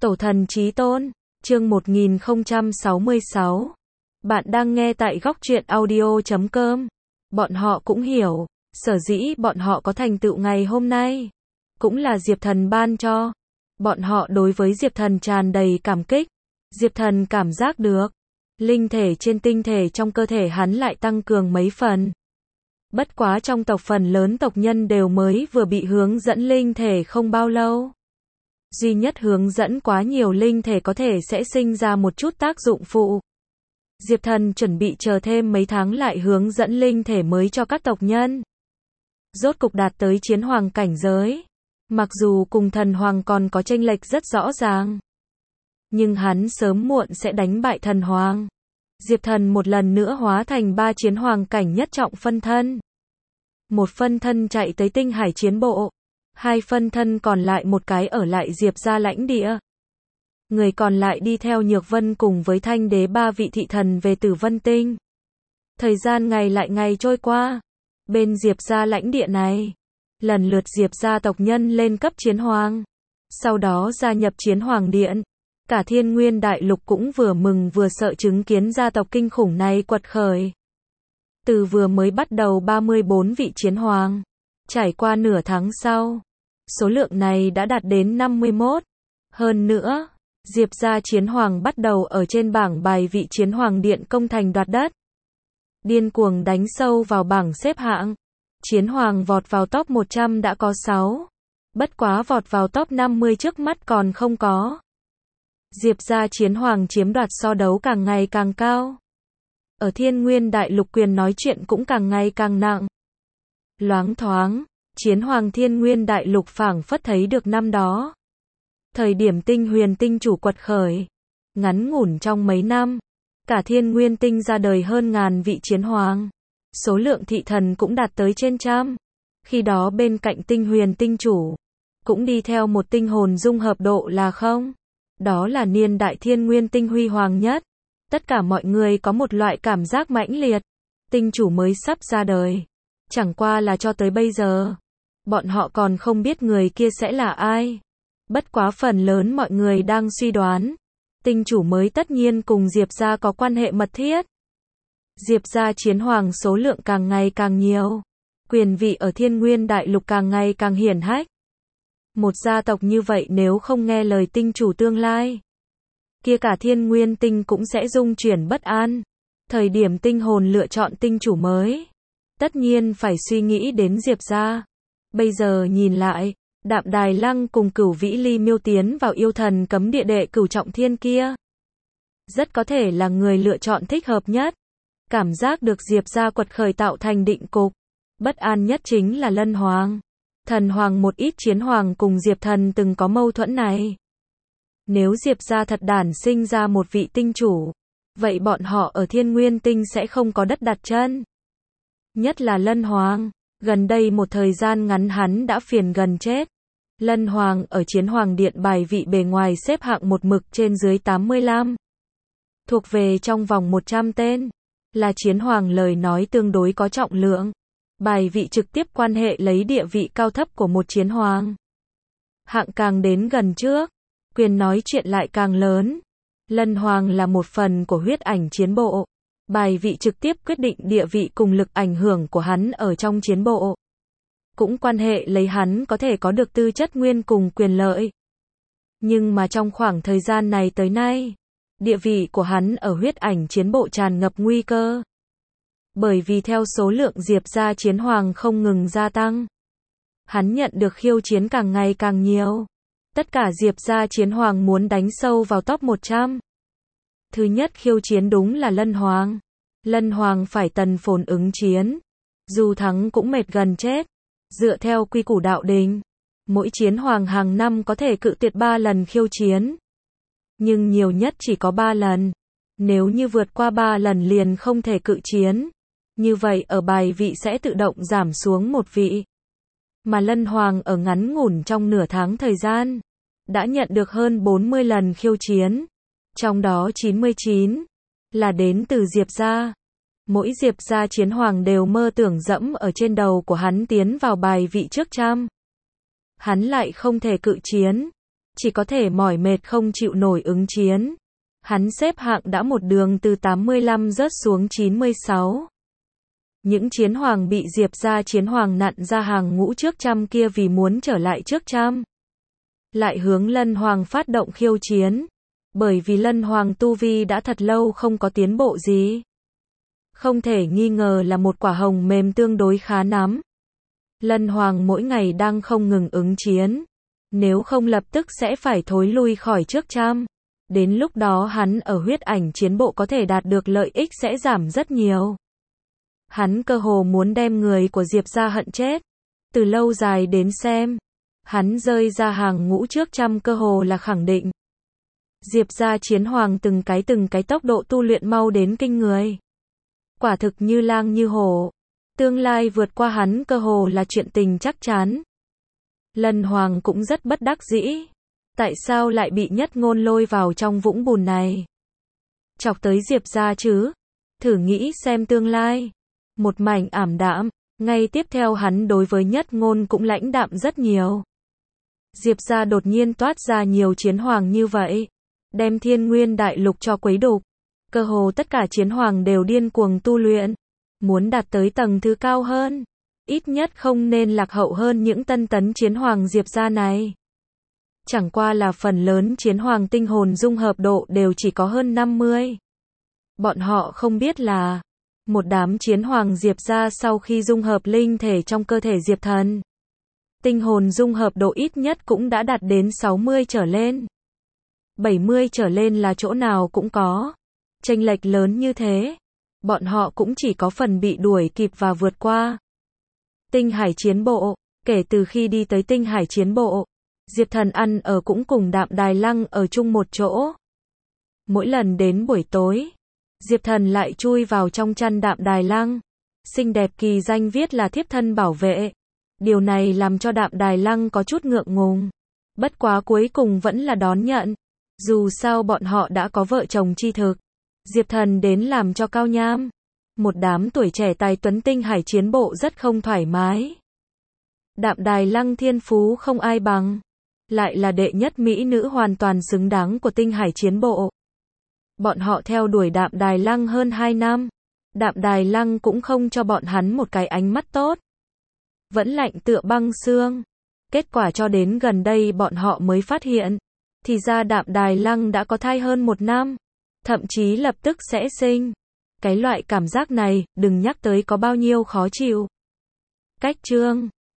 Tổ thần chí tôn, chương 1066. Bạn đang nghe tại góc truyện audio.com. Bọn họ cũng hiểu, sở dĩ bọn họ có thành tựu ngày hôm nay, cũng là Diệp Thần ban cho. Bọn họ đối với Diệp Thần tràn đầy cảm kích. Diệp Thần cảm giác được, linh thể trên tinh thể trong cơ thể hắn lại tăng cường mấy phần. Bất quá trong tộc phần lớn tộc nhân đều mới vừa bị hướng dẫn linh thể không bao lâu. Duy nhất hướng dẫn quá nhiều linh thể có thể sẽ sinh ra một chút tác dụng phụ. Diệp Thần chuẩn bị chờ thêm mấy tháng lại hướng dẫn linh thể mới cho các tộc nhân. Rốt cục đạt tới chiến hoàng cảnh giới. Mặc dù cùng thần hoàng còn có chênh lệch rất rõ ràng, nhưng hắn sớm muộn sẽ đánh bại thần hoàng. Diệp Thần một lần nữa hóa thành 3 chiến hoàng cảnh nhất trọng phân thân. Một phân thân chạy tới tinh hải chiến bộ. 2 phân thân còn lại một cái ở lại Diệp gia lãnh địa. Người còn lại đi theo Nhược Vân cùng với Thanh Đế 3 vị thị thần về Tử Vân Tinh. Thời gian ngày lại ngày trôi qua. Bên Diệp gia lãnh địa này, lần lượt Diệp gia tộc nhân lên cấp chiến hoàng. Sau đó gia nhập chiến hoàng điện. Cả Thiên Nguyên Đại Lục cũng vừa mừng vừa sợ chứng kiến gia tộc kinh khủng này quật khởi. Từ vừa mới bắt đầu 34 vị chiến hoàng, trải qua nửa tháng sau, số lượng này đã đạt đến 51. Hơn nữa, Diệp gia chiến hoàng bắt đầu ở trên bảng bài vị chiến hoàng điện công thành đoạt đất. Điên cuồng đánh sâu vào bảng xếp hạng. Chiến hoàng vọt vào top 100 đã có 6. Bất quá vọt vào top 50 trước mắt còn không có. Diệp gia chiến hoàng chiếm đoạt so đấu càng ngày càng cao. Ở Thiên Nguyên Đại Lục quyền nói chuyện cũng càng ngày càng nặng. Loáng thoáng, chiến hoàng Thiên Nguyên Đại Lục phảng phất thấy được năm đó. Thời điểm Tinh Huyền Tinh chủ quật khởi. Ngắn ngủn trong mấy năm, cả Thiên Nguyên Tinh ra đời hơn ngàn vị chiến hoàng. Số lượng thị thần cũng đạt tới trên trăm. Khi đó bên cạnh Tinh Huyền Tinh chủ, cũng đi theo một tinh hồn dung hợp độ là không. Đó là niên đại Thiên Nguyên Tinh huy hoàng nhất. Tất cả mọi người có một loại cảm giác mãnh liệt. Tinh chủ mới sắp ra đời. Chẳng qua là cho tới bây giờ, bọn họ còn không biết người kia sẽ là ai. Bất quá phần lớn mọi người đang suy đoán, tinh chủ mới tất nhiên cùng Diệp gia có quan hệ mật thiết. Diệp gia chiến hoàng số lượng càng ngày càng nhiều. Quyền vị ở Thiên Nguyên Đại Lục càng ngày càng hiển hách. Một gia tộc như vậy nếu không nghe lời tinh chủ tương lai, kia cả Thiên Nguyên Tinh cũng sẽ rung chuyển bất an. Thời điểm tinh hồn lựa chọn tinh chủ mới, tất nhiên phải suy nghĩ đến Diệp gia. Bây giờ nhìn lại, Đạm Đài Lăng cùng Cửu Vĩ Ly miêu tiến vào yêu thần cấm địa đệ cửu trọng thiên kia, rất có thể là người lựa chọn thích hợp nhất. Cảm giác được Diệp gia quật khởi tạo thành định cục. Bất an nhất chính là Lân Hoàng, Thần Hoàng, một ít chiến hoàng cùng Diệp Thần từng có mâu thuẫn này. Nếu Diệp gia thật đản sinh ra một vị tinh chủ, vậy bọn họ ở Thiên Nguyên Tinh sẽ không có đất đặt chân. Nhất là Lân Hoàng, gần đây một thời gian ngắn hắn đã phiền gần chết. Lân Hoàng ở chiến hoàng điện bài vị bề ngoài xếp hạng một mực trên dưới 85. Thuộc về trong vòng 100 tên. Là chiến hoàng lời nói tương đối có trọng lượng. Bài vị trực tiếp quan hệ lấy địa vị cao thấp của một chiến hoàng. Hạng càng đến gần trước, quyền nói chuyện lại càng lớn. Lân Hoàng là một phần của huyết ảnh chiến bộ. Bài vị trực tiếp quyết định địa vị cùng lực ảnh hưởng của hắn ở trong chiến bộ. Cũng quan hệ lấy hắn có thể có được tư chất nguyên cùng quyền lợi. Nhưng mà trong khoảng thời gian này tới nay, địa vị của hắn ở huyết ảnh chiến bộ tràn ngập nguy cơ. Bởi vì theo số lượng Diệp gia chiến hoàng không ngừng gia tăng, hắn nhận được khiêu chiến càng ngày càng nhiều. Tất cả Diệp gia chiến hoàng muốn đánh sâu vào top 100. Thứ nhất khiêu chiến đúng là Lân Hoàng. Lân Hoàng phải tần phồn ứng chiến. Dù thắng cũng mệt gần chết. Dựa theo quy củ đạo đình, mỗi chiến hoàng hàng năm có thể cự tuyệt 3 lần khiêu chiến. Nhưng nhiều nhất chỉ có 3 lần. Nếu như vượt qua 3 lần liền không thể cự chiến, như vậy ở bài vị sẽ tự động giảm xuống một vị. Mà Lân Hoàng ở ngắn ngủn trong nửa tháng thời gian, đã nhận được hơn 40 lần khiêu chiến. Trong đó 99 là đến từ Diệp gia. Mỗi Diệp gia chiến hoàng đều mơ tưởng dẫm ở trên đầu của hắn tiến vào bài vị trước trăm. Hắn lại không thể cự chiến. chỉ có thể mỏi mệt không chịu nổi ứng chiến. Hắn xếp hạng đã một đường từ 85 rớt xuống 96. Những chiến hoàng bị Diệp gia chiến hoàng nặn ra hàng ngũ trước trăm kia vì muốn trở lại trước trăm, lại hướng Lân Hoàng phát động khiêu chiến. Bởi vì Lân Hoàng tu vi đã thật lâu không có tiến bộ gì. Không thể nghi ngờ là một quả hồng mềm tương đối khá nắm. Lân Hoàng mỗi ngày đang không ngừng ứng chiến. Nếu không lập tức sẽ phải thối lui khỏi trước trăm. Đến lúc đó hắn ở huyết ảnh chiến bộ có thể đạt được lợi ích sẽ giảm rất nhiều. Hắn cơ hồ muốn đem người của Diệp gia hận chết. Từ lâu dài đến xem, hắn rơi ra hàng ngũ trước trăm cơ hồ là khẳng định. Diệp gia chiến hoàng từng cái tốc độ tu luyện mau đến kinh người. Quả thực như lang như hổ. Tương lai vượt qua hắn cơ hồ là chuyện tình chắc chắn. Lân Hoàng cũng rất bất đắc dĩ. Tại sao lại bị Nhất Ngôn lôi vào trong vũng bùn này? Chọc tới Diệp gia chứ? Thử nghĩ xem tương lai. Một mảnh ảm đạm. Ngay tiếp theo hắn đối với Nhất Ngôn cũng lãnh đạm rất nhiều. Diệp gia đột nhiên toát ra nhiều chiến hoàng như vậy. Đem Thiên Nguyên Đại Lục cho quấy đục. Cơ hồ tất cả chiến hoàng đều điên cuồng tu luyện. Muốn đạt tới tầng thứ cao hơn. Ít nhất không nên lạc hậu hơn những tân tấn chiến hoàng Diệp gia này. Chẳng qua là phần lớn chiến hoàng tinh hồn dung hợp độ đều chỉ có hơn 50. Bọn họ không biết là một đám chiến hoàng Diệp gia sau khi dung hợp linh thể trong cơ thể Diệp Thần, tinh hồn dung hợp độ ít nhất cũng đã đạt đến 60 trở lên. 70 trở lên là chỗ nào cũng có. Chênh lệch lớn như thế, bọn họ cũng chỉ có phần bị đuổi kịp và vượt qua. Tinh Hải chiến bộ, kể từ khi đi tới Tinh Hải chiến bộ, Diệp Thần ăn ở cũng cùng Đạm Đài Lăng ở chung một chỗ. Mỗi lần đến buổi tối, Diệp Thần lại chui vào trong chăn Đạm Đài Lăng. Xinh đẹp kỳ danh viết là thiếp thân bảo vệ. Điều này làm cho Đạm Đài Lăng có chút ngượng ngùng. Bất quá cuối cùng vẫn là đón nhận. Dù sao bọn họ đã có vợ chồng chi thực. Diệp Thần đến làm cho cao nham. Một đám tuổi trẻ tài tuấn Tinh Hải chiến bộ rất không thoải mái. Đạm Đài Lăng thiên phú không ai bằng. Lại là đệ nhất mỹ nữ hoàn toàn xứng đáng của Tinh Hải chiến bộ. Bọn họ theo đuổi Đạm Đài Lăng hơn 2 năm. Đạm Đài Lăng cũng không cho bọn hắn một cái ánh mắt tốt. Vẫn lạnh tựa băng xương. Kết quả cho đến gần đây bọn họ mới phát hiện. Thì ra Đạm Đài Lăng đã có thai hơn 1 năm. Thậm chí lập tức sẽ sinh. Cái loại cảm giác này, đừng nhắc tới có bao nhiêu khó chịu. Cách chương